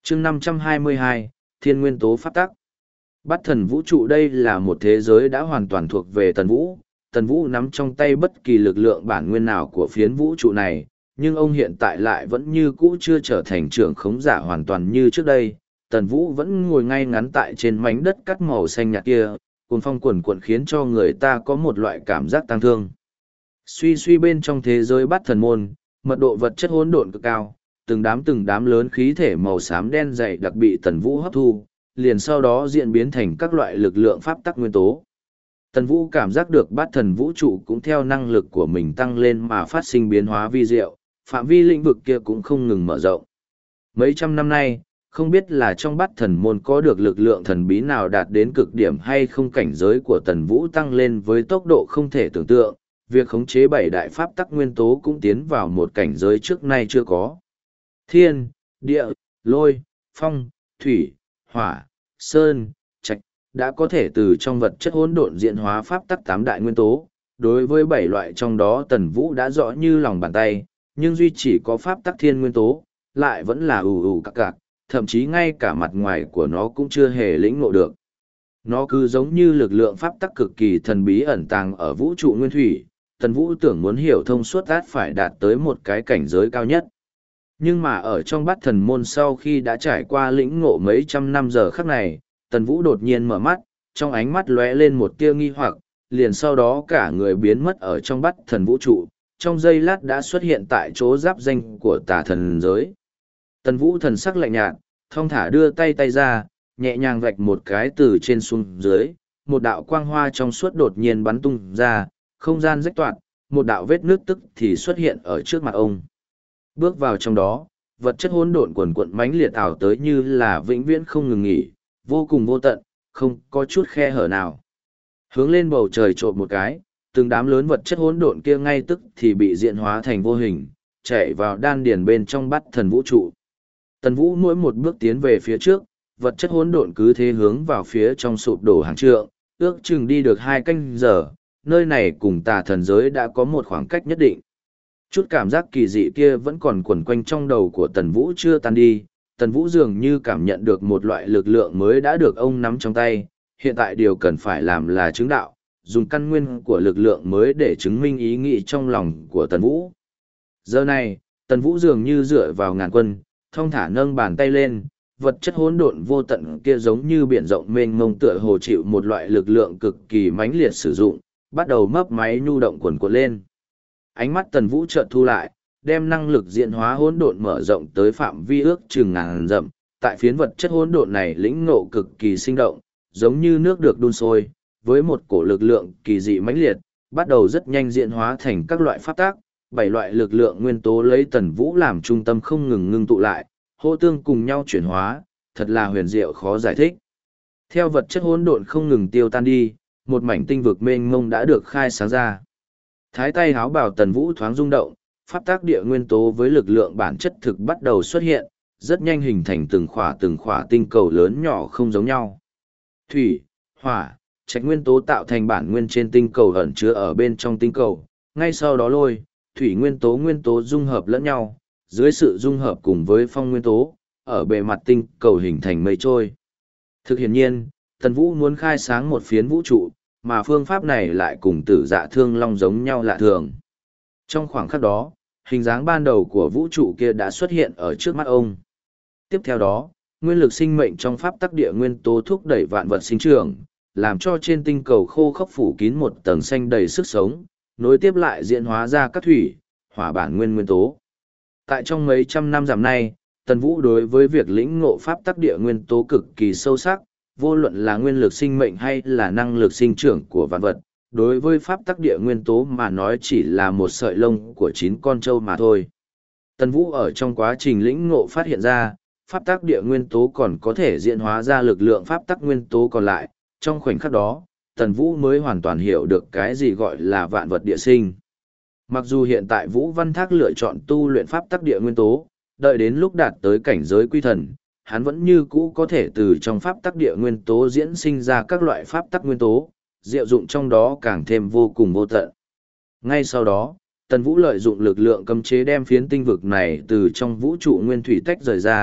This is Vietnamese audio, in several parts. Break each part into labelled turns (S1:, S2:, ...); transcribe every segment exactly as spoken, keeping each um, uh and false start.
S1: chương năm trăm hai mươi hai, Thiên Nguyên Tố Pháp Tắc. Bát thần vũ trụ đây là một thế giới đã hoàn toàn thuộc về Tần Vũ. Tần Vũ nắm trong tay bất kỳ lực lượng bản nguyên nào của phiến vũ trụ này, nhưng ông hiện tại lại vẫn như cũ chưa trở thành trưởng khống giả hoàn toàn như trước đây. Tần Vũ vẫn ngồi ngay ngắn tại trên mảnh đất cắt màu xanh nhạt kia, cuồng phong cuồn cuộn khiến cho người ta có một loại cảm giác tang thương. Suy suy bên trong thế giới bát thần môn, mật độ vật chất hỗn độn cực cao, từng đám từng đám lớn khí thể màu xám đen dày đặc bị Tần Vũ hấp thu, liền sau đó diễn biến thành các loại lực lượng pháp tắc nguyên tố. Tần Vũ cảm giác được bát thần vũ trụ cũng theo năng lực của mình tăng lên mà phát sinh biến hóa vi diệu, phạm vi lĩnh vực kia cũng không ngừng mở rộng. Mấy trăm năm nay, không biết là trong bát thần môn có được lực lượng thần bí nào đạt đến cực điểm hay không, cảnh giới của Tần Vũ tăng lên với tốc độ không thể tưởng tượng, việc khống chế bảy đại pháp tắc nguyên tố cũng tiến vào một cảnh giới trước nay chưa có. Thiên, địa, lôi, phong, thủy, hỏa, sơn, trạch, đã có thể từ trong vật chất hỗn độn diễn hóa pháp tắc tám đại nguyên tố. Đối với bảy loại trong đó Tần Vũ đã rõ như lòng bàn tay, nhưng duy chỉ có pháp tắc thiên nguyên tố, lại vẫn là ù ù cạc cạc, thậm chí ngay cả mặt ngoài của nó cũng chưa hề lĩnh ngộ được. Nó cứ giống như lực lượng pháp tắc cực kỳ thần bí ẩn tàng ở vũ trụ nguyên thủy, Tần Vũ tưởng muốn hiểu thông suốt át phải đạt tới một cái cảnh giới cao nhất. Nhưng mà ở trong bát thần môn sau khi đã trải qua lĩnh ngộ mấy trăm năm giờ khắc này, Tần Vũ đột nhiên mở mắt, trong ánh mắt lóe lên một tia nghi hoặc, liền sau đó cả người biến mất ở trong bát thần vũ trụ, trong giây lát đã xuất hiện tại chỗ giáp danh của tà thần giới. Tần Vũ thần sắc lạnh nhạt, thong thả đưa tay tay ra, nhẹ nhàng vạch một cái từ trên xuống dưới, một đạo quang hoa trong suốt đột nhiên bắn tung ra, không gian rách toạc, một đạo vết nước tức thì xuất hiện ở trước mặt ông. Bước vào trong đó, vật chất hỗn độn quần quận mãnh liệt ảo tới như là vĩnh viễn không ngừng nghỉ, vô cùng vô tận, không có chút khe hở nào. Hướng lên bầu trời trộm một cái, từng đám lớn vật chất hỗn độn kia ngay tức thì bị diễn hóa thành vô hình, chạy vào đan điền bên trong bát thần vũ trụ. Tần Vũ mỗi một bước tiến về phía trước, vật chất hỗn độn cứ thế hướng vào phía trong sụp đổ hàng trượng, ước chừng đi được hai canh giờ, nơi này cùng tà thần giới đã có một khoảng cách nhất định. Chút cảm giác kỳ dị kia vẫn còn quẩn quanh trong đầu của Tần Vũ chưa tan đi, Tần Vũ dường như cảm nhận được một loại lực lượng mới đã được ông nắm trong tay, hiện tại điều cần phải làm là chứng đạo, dùng căn nguyên của lực lượng mới để chứng minh ý nghĩ trong lòng của Tần Vũ. Giờ này, Tần Vũ dường như dựa vào ngàn quân, thong thả nâng bàn tay lên, vật chất hỗn độn vô tận kia giống như biển rộng mênh mông tựa hồ chịu một loại lực lượng cực kỳ mãnh liệt sử dụng, bắt đầu mấp máy nhu động quần quật lên. Ánh mắt Tần Vũ chợt thu lại, đem năng lực diễn hóa hỗn độn mở rộng tới phạm vi ước chừng ngàn dặm, tại phiến vật chất hỗn độn này lĩnh ngộ cực kỳ sinh động, giống như nước được đun sôi, với một cổ lực lượng kỳ dị mãnh liệt, bắt đầu rất nhanh diễn hóa thành các loại pháp tác, bảy loại lực lượng nguyên tố lấy Tần Vũ làm trung tâm không ngừng ngưng tụ lại, hô tương cùng nhau chuyển hóa, thật là huyền diệu khó giải thích. Theo vật chất hỗn độn không ngừng tiêu tan đi, một mảnh tinh vực mênh mông đã được khai sáng ra. Thái tay háo bảo Tần Vũ thoáng rung động, pháp tác địa nguyên tố với lực lượng bản chất thực bắt đầu xuất hiện, rất nhanh hình thành từng khỏa từng khỏa tinh cầu lớn nhỏ không giống nhau. Thủy, hỏa, trạch nguyên tố tạo thành bản nguyên trên tinh cầu ẩn chứa ở bên trong tinh cầu, ngay sau đó lôi, thủy nguyên tố nguyên tố dung hợp lẫn nhau, dưới sự dung hợp cùng với phong nguyên tố, ở bề mặt tinh cầu hình thành mây trôi. Thực hiện nhiên, Tần Vũ muốn khai sáng một phiến vũ trụ, mà phương pháp này lại cùng Tử Dạ Thương Long giống nhau lạ thường. Trong khoảng khắc đó, hình dáng ban đầu của vũ trụ kia đã xuất hiện ở trước mắt ông. Tiếp theo đó, nguyên lực sinh mệnh trong pháp tắc địa nguyên tố thúc đẩy vạn vật sinh trưởng, làm cho trên tinh cầu khô khốc phủ kín một tầng xanh đầy sức sống, nối tiếp lại diễn hóa ra các thủy, hỏa bản nguyên nguyên tố. Tại trong mấy trăm năm giảm nay, Tần Vũ đối với việc lĩnh ngộ pháp tắc địa nguyên tố cực kỳ sâu sắc, vô luận là nguyên lực sinh mệnh hay là năng lực sinh trưởng của vạn vật, đối với pháp tắc địa nguyên tố mà nói chỉ là một sợi lông của chín con trâu mà thôi. Tần Vũ ở trong quá trình lĩnh ngộ phát hiện ra, pháp tắc địa nguyên tố còn có thể diễn hóa ra lực lượng pháp tắc nguyên tố còn lại, trong khoảnh khắc đó, Tần Vũ mới hoàn toàn hiểu được cái gì gọi là vạn vật địa sinh. Mặc dù hiện tại Vũ Văn Thác lựa chọn tu luyện pháp tắc địa nguyên tố, đợi đến lúc đạt tới cảnh giới quy thần, hắn vẫn như cũ có thể từ trong pháp tắc địa nguyên tố diễn sinh ra các loại pháp tắc nguyên tố, diệu dụng trong đó càng thêm vô cùng vô tận. Ngay sau đó, Tần Vũ lợi dụng lực lượng cấm chế đem phiến tinh vực này từ trong vũ trụ nguyên thủy tách rời ra,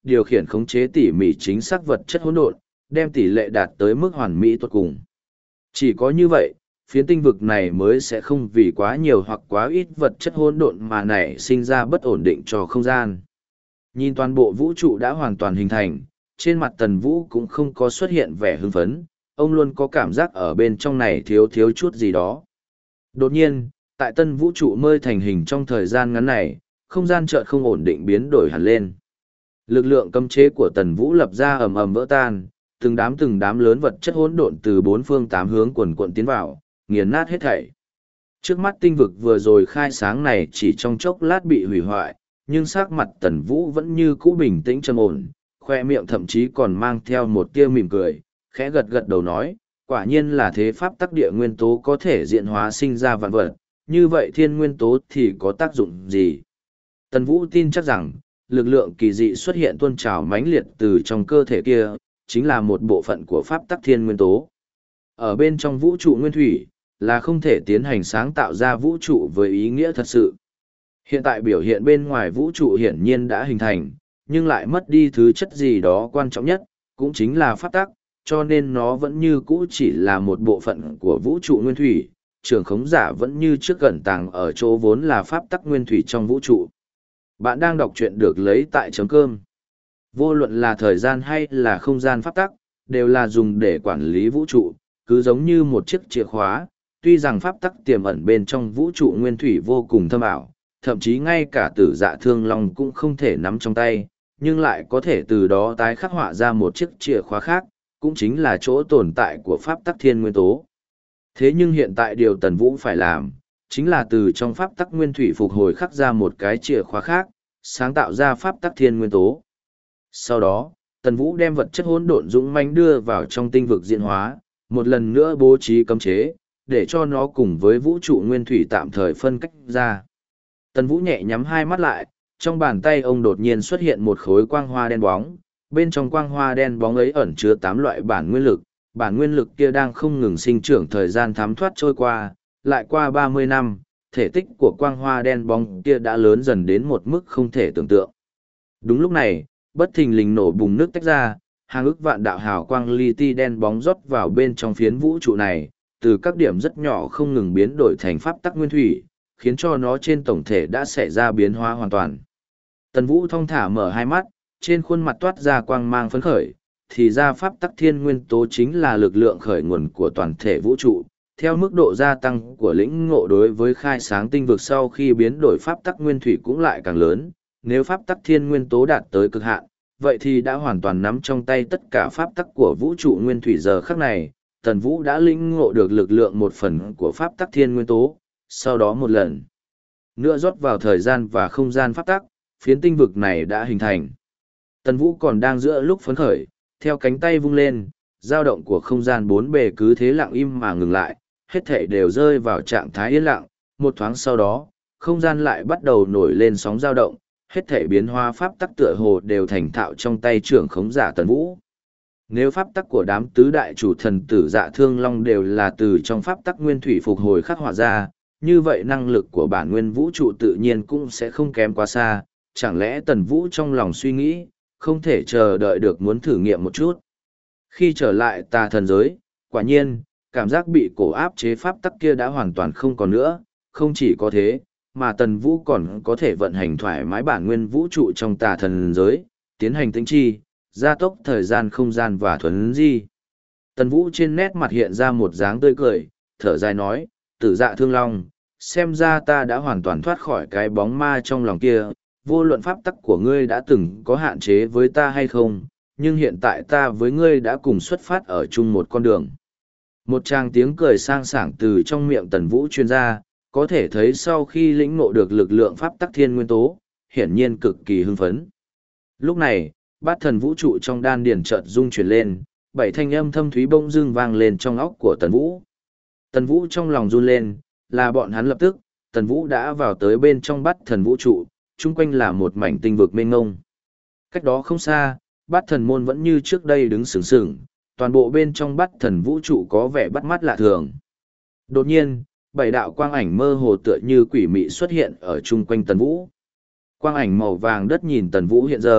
S1: điều khiển khống chế tỉ mỉ chính xác vật chất hỗn độn, đem tỷ lệ đạt tới mức hoàn mỹ tuyệt cùng. Chỉ có như vậy, phiến tinh vực này mới sẽ không vì quá nhiều hoặc quá ít vật chất hỗn độn mà nảy sinh ra bất ổn định cho không gian. Nhìn toàn bộ vũ trụ đã hoàn toàn hình thành, trên mặt Tần Vũ cũng không có xuất hiện vẻ hưng phấn, ông luôn có cảm giác ở bên trong này thiếu thiếu chút gì đó. Đột nhiên, tại tân vũ trụ mới thành hình trong thời gian ngắn này, không gian chợt không ổn định biến đổi hẳn lên. Lực lượng cấm chế của Tần Vũ lập ra ầm ầm vỡ tan, từng đám từng đám lớn vật chất hỗn độn từ bốn phương tám hướng quần quận tiến vào, nghiền nát hết thảy. Trước mắt tinh vực vừa rồi khai sáng này chỉ trong chốc lát bị hủy hoại, nhưng sắc mặt Tần Vũ vẫn như cũ bình tĩnh trầm ổn, khoe miệng thậm chí còn mang theo một tia mỉm cười, khẽ gật gật đầu nói, quả nhiên là thế pháp tắc địa nguyên tố có thể diễn hóa sinh ra vạn vật, như vậy thiên nguyên tố thì có tác dụng gì? Tần Vũ tin chắc rằng, lực lượng kỳ dị xuất hiện tuôn trào mãnh liệt từ trong cơ thể kia, chính là một bộ phận của pháp tắc thiên nguyên tố. Ở bên trong vũ trụ nguyên thủy, là không thể tiến hành sáng tạo ra vũ trụ với ý nghĩa thật sự. Hiện tại biểu hiện bên ngoài vũ trụ hiển nhiên đã hình thành, nhưng lại mất đi thứ chất gì đó quan trọng nhất, cũng chính là pháp tắc, cho nên nó vẫn như cũ chỉ là một bộ phận của vũ trụ nguyên thủy, trường khống giả vẫn như trước gần tàng ở chỗ vốn là pháp tắc nguyên thủy trong vũ trụ. Bạn đang đọc truyện được lấy tại chấm cơm. Vô luận là thời gian hay là không gian pháp tắc, đều là dùng để quản lý vũ trụ, cứ giống như một chiếc chìa khóa, tuy rằng pháp tắc tiềm ẩn bên trong vũ trụ nguyên thủy vô cùng thâm ảo, thậm chí ngay cả tử dạ thương long cũng không thể nắm trong tay, nhưng lại có thể từ đó tái khắc họa ra một chiếc chìa khóa khác, cũng chính là chỗ tồn tại của pháp tắc thiên nguyên tố. Thế nhưng hiện tại điều Tần Vũ phải làm, chính là từ trong pháp tắc nguyên thủy phục hồi khắc ra một cái chìa khóa khác, sáng tạo ra pháp tắc thiên nguyên tố. Sau đó, Tần Vũ đem vật chất hỗn độn dũng mãnh đưa vào trong tinh vực diễn hóa, một lần nữa bố trí cấm chế, để cho nó cùng với vũ trụ nguyên thủy tạm thời phân cách ra. Tần Vũ nhẹ nhắm hai mắt lại, trong bàn tay ông đột nhiên xuất hiện một khối quang hoa đen bóng, bên trong quang hoa đen bóng ấy ẩn chứa tám loại bản nguyên lực, bản nguyên lực kia đang không ngừng sinh trưởng thời gian thấm thoát trôi qua, lại qua ba mươi năm, thể tích của quang hoa đen bóng kia đã lớn dần đến một mức không thể tưởng tượng. Đúng lúc này, bất thình lình nổ bùng nước tách ra, hàng ức vạn đạo hào quang li ti đen bóng rót vào bên trong phiến vũ trụ này, từ các điểm rất nhỏ không ngừng biến đổi thành pháp tắc nguyên thủy, khiến cho nó trên tổng thể đã xảy ra biến hóa hoàn toàn. Tần Vũ thong thả mở hai mắt, trên khuôn mặt toát ra quang mang phấn khởi, thì ra pháp tắc thiên nguyên tố chính là lực lượng khởi nguồn của toàn thể vũ trụ. Theo mức độ gia tăng của lĩnh ngộ đối với khai sáng tinh vực sau khi biến đổi pháp tắc nguyên thủy cũng lại càng lớn, nếu pháp tắc thiên nguyên tố đạt tới cực hạn, vậy thì đã hoàn toàn nắm trong tay tất cả pháp tắc của vũ trụ nguyên thủy giờ khắc này. Tần Vũ đã lĩnh ngộ được lực lượng một phần của pháp tắc thiên nguyên tố, sau đó một lần nữa rót vào thời gian và không gian pháp tắc, phiến tinh vực này đã hình thành. Tần Vũ còn đang giữa lúc phấn khởi, theo cánh tay vung lên, dao động của không gian bốn bề cứ thế lặng im mà ngừng lại, hết thảy đều rơi vào trạng thái yên lặng, một thoáng sau đó, không gian lại bắt đầu nổi lên sóng dao động, hết thảy biến hóa pháp tắc tựa hồ đều thành thạo trong tay trưởng khống giả Tần Vũ. Nếu pháp tắc của đám tứ đại chủ thần tử dạ thương long đều là từ trong pháp tắc nguyên thủy phục hồi khắc họa ra, như vậy năng lực của bản nguyên vũ trụ tự nhiên cũng sẽ không kém quá xa, chẳng lẽ Tần Vũ trong lòng suy nghĩ, không thể chờ đợi được muốn thử nghiệm một chút. Khi trở lại tà thần giới, quả nhiên, cảm giác bị cổ áp chế pháp tắc kia đã hoàn toàn không còn nữa, không chỉ có thế, mà Tần Vũ còn có thể vận hành thoải mái bản nguyên vũ trụ trong tà thần giới, tiến hành tĩnh chi, gia tốc thời gian không gian và thuấn di. Tần Vũ trên nét mặt hiện ra một dáng tươi cười, thở dài nói, tử dạ thương long, xem ra ta đã hoàn toàn thoát khỏi cái bóng ma trong lòng kia, vô luận pháp tắc của ngươi đã từng có hạn chế với ta hay không, nhưng hiện tại ta với ngươi đã cùng xuất phát ở chung một con đường. Một tràng tiếng cười sang sảng từ trong miệng Tần Vũ truyền ra, có thể thấy sau khi lĩnh ngộ được lực lượng pháp tắc thiên nguyên tố, hiển nhiên cực kỳ hưng phấn. Lúc này, bát thần vũ trụ trong đan điền chợt rung chuyển lên, bảy thanh âm thâm thúy bỗng dưng vang lên trong óc của Tần Vũ. Tần Vũ trong lòng run lên, là bọn hắn lập tức, Tần Vũ đã vào tới bên trong bát thần vũ trụ, chung quanh là một mảnh tinh vực mênh mông. Cách đó không xa, bát thần môn vẫn như trước đây đứng sừng sừng, toàn bộ bên trong bát thần vũ trụ có vẻ bắt mắt lạ thường. Đột nhiên, bảy đạo quang ảnh mơ hồ tựa như quỷ mị xuất hiện ở chung quanh Tần Vũ. Quang ảnh màu vàng đất nhìn Tần Vũ hiện giờ,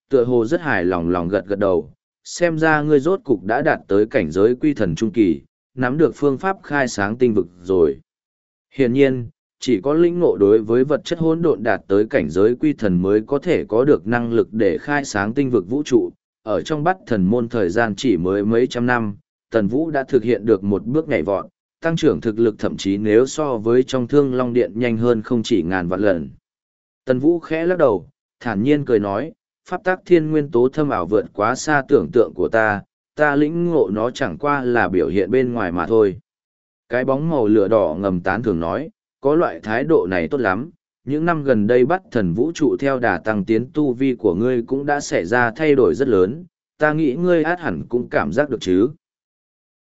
S1: Tựa hồ rất hài lòng lòng gật gật đầu, xem ra ngươi rốt cục đã đạt tới cảnh giới quy thần trung kỳ, nắm được phương pháp khai sáng tinh vực rồi. Hiển nhiên, chỉ có lĩnh ngộ đối với vật chất hỗn độn đạt tới cảnh giới quy thần mới có thể có được năng lực để khai sáng tinh vực vũ trụ. Ở trong Bát Thần môn thời gian chỉ mới mấy trăm năm, Tần Vũ đã thực hiện được một bước nhảy vọt, tăng trưởng thực lực thậm chí nếu so với trong Thương Long Điện nhanh hơn không chỉ ngàn vạn lần. Tần Vũ khẽ lắc đầu, thản nhiên cười nói, pháp tắc thiên nguyên tố thâm ảo vượt quá xa tưởng tượng của ta, ta lĩnh ngộ nó chẳng qua là biểu hiện bên ngoài mà thôi. Cái bóng màu lửa đỏ ngầm tán thường nói, có loại thái độ này tốt lắm, những năm gần đây Bát Thần vũ trụ theo đà tăng tiến tu vi của ngươi cũng đã xảy ra thay đổi rất lớn, ta nghĩ ngươi át hẳn cũng cảm giác được chứ.